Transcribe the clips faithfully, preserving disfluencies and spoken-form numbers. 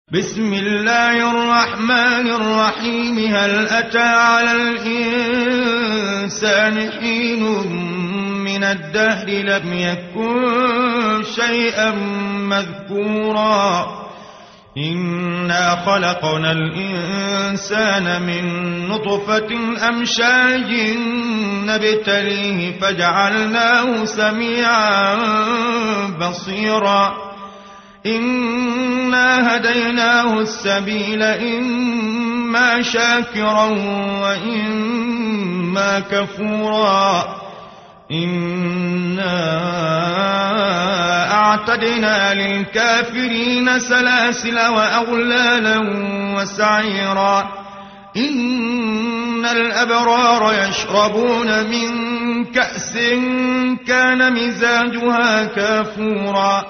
بسم الله الرحمن الرحيم. هل أتى على الإنسان حين من الدهر لم يكن شيئا مذكورا إنا خلقنا الإنسان من نطفة أمشاج نبتليه فجعلناه سميعا بصيرا إنا هديناه السبيل إما شاكرا وإما كفورا إنا أعتدنا للكافرين سلاسل وأغلالا وسعيرا إن الأبرار يشربون من كأس كان مزاجها كافورا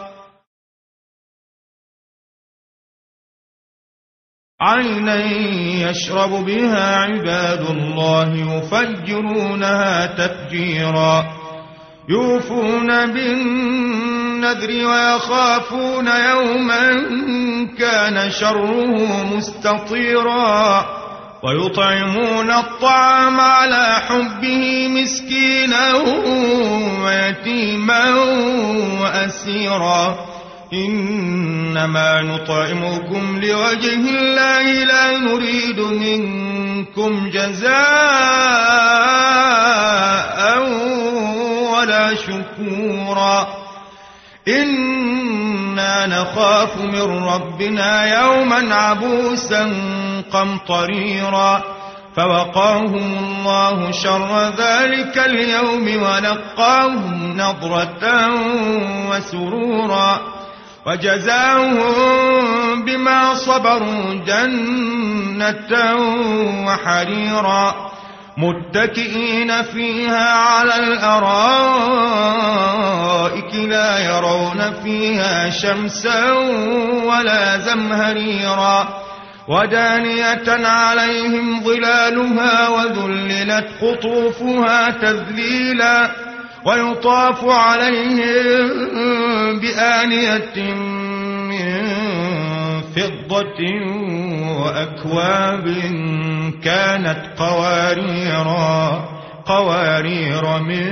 عينا يشرب بها عباد الله يفجرونها تفجيرا يوفون بالنذر ويخافون يوما كان شره مستطيرا ويطعمون الطعام على حبه مسكينا ويتيما وأسيرا إنما نطعمكم لوجه الله لا نريد منكم جزاء ولا شكورا إنا نخاف من ربنا يوما عبوسا قمطريرا فوقاهم الله شر ذلك اليوم ولقاهم نضرة وسرورا وجزاهم بما صبروا جنة وحريرا متكئين فيها على الأرائك لا يرون فيها شمسا ولا زمهريرا ودانية عليهم ظلالها وذللت قطوفها تذليلا ويطاف عليهم بآنية من فضة وأكواب كانت قواريرا قوارير من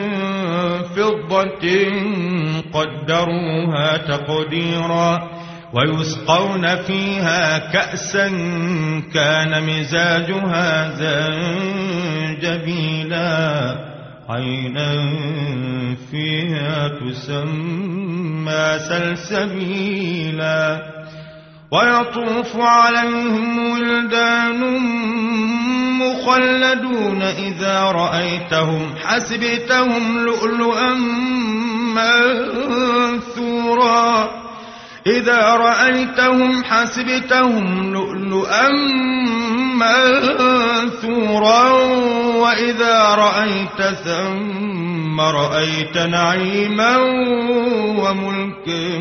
فضة قدروها تقديرا ويسقون فيها كأسا كان مزاجها زنجبيلا عينا فيها تسمى سلسبيلا ويطوف عليهم ولدان مخلدون إذا رأيتهم حسبتهم لؤلؤا منثورا إذا رأيتهم حسبتهم لؤلؤا منثورا وإذا رأيت ثم رأيت نعيما وملكا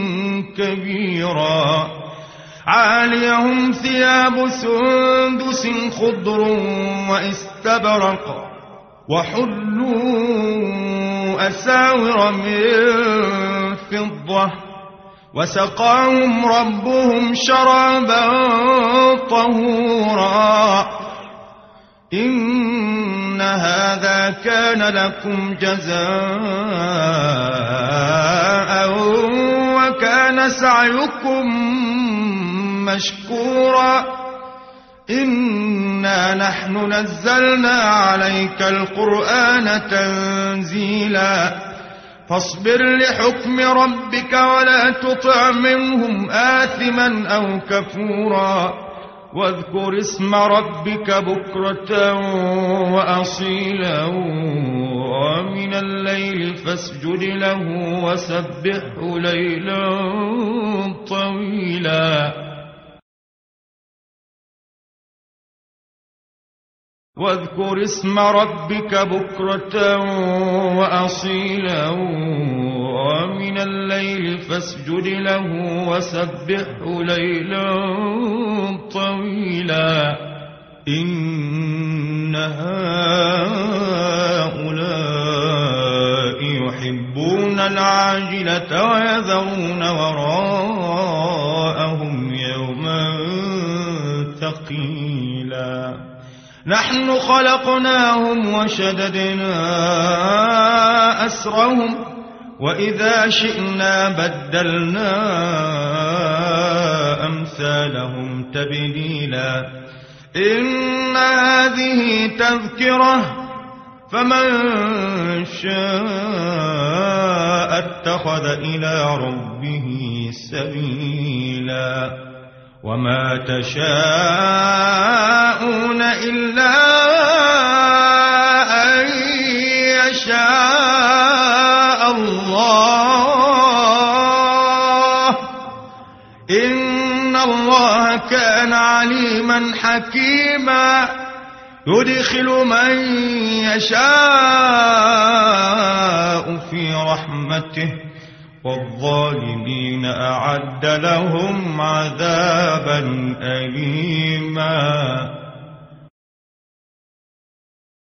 كبيرا عاليهم ثياب سندس خضر واستبرق وحلوا أساور من فضة وسقاهم ربهم شرابا طهورا إن هذا كان لكم جزاء وكان سعيكم مشكورا إنا نحن نزلنا عليك القرآن تنزيلا فاصبر لحكم ربك ولا تطع منهم آثما أو كفورا واذكر اسم ربك بكرة وأصيلا ومن الليل فاسجد له وسبحه ليلا طويلا واذكر اسم ربك بكرة وأصيلا ومن الليل فاسجد له وسبحه ليلا طويلا إن هؤلاء يحبون العاجلة ويذرون وراءهم يوما ثقيلا نحن خلقناهم وشددنا أسرهم وإذا شئنا بدلنا أمثالهم تبديلا إن هذه تذكرة فمن شاء اتخذ إلى ربه سبيلا وما تشاءون إلا أن يشاء الله إن الله كان عليما حكيما يدخل من يشاء في رحمته والظالمين أعد لهم عذابا أليما.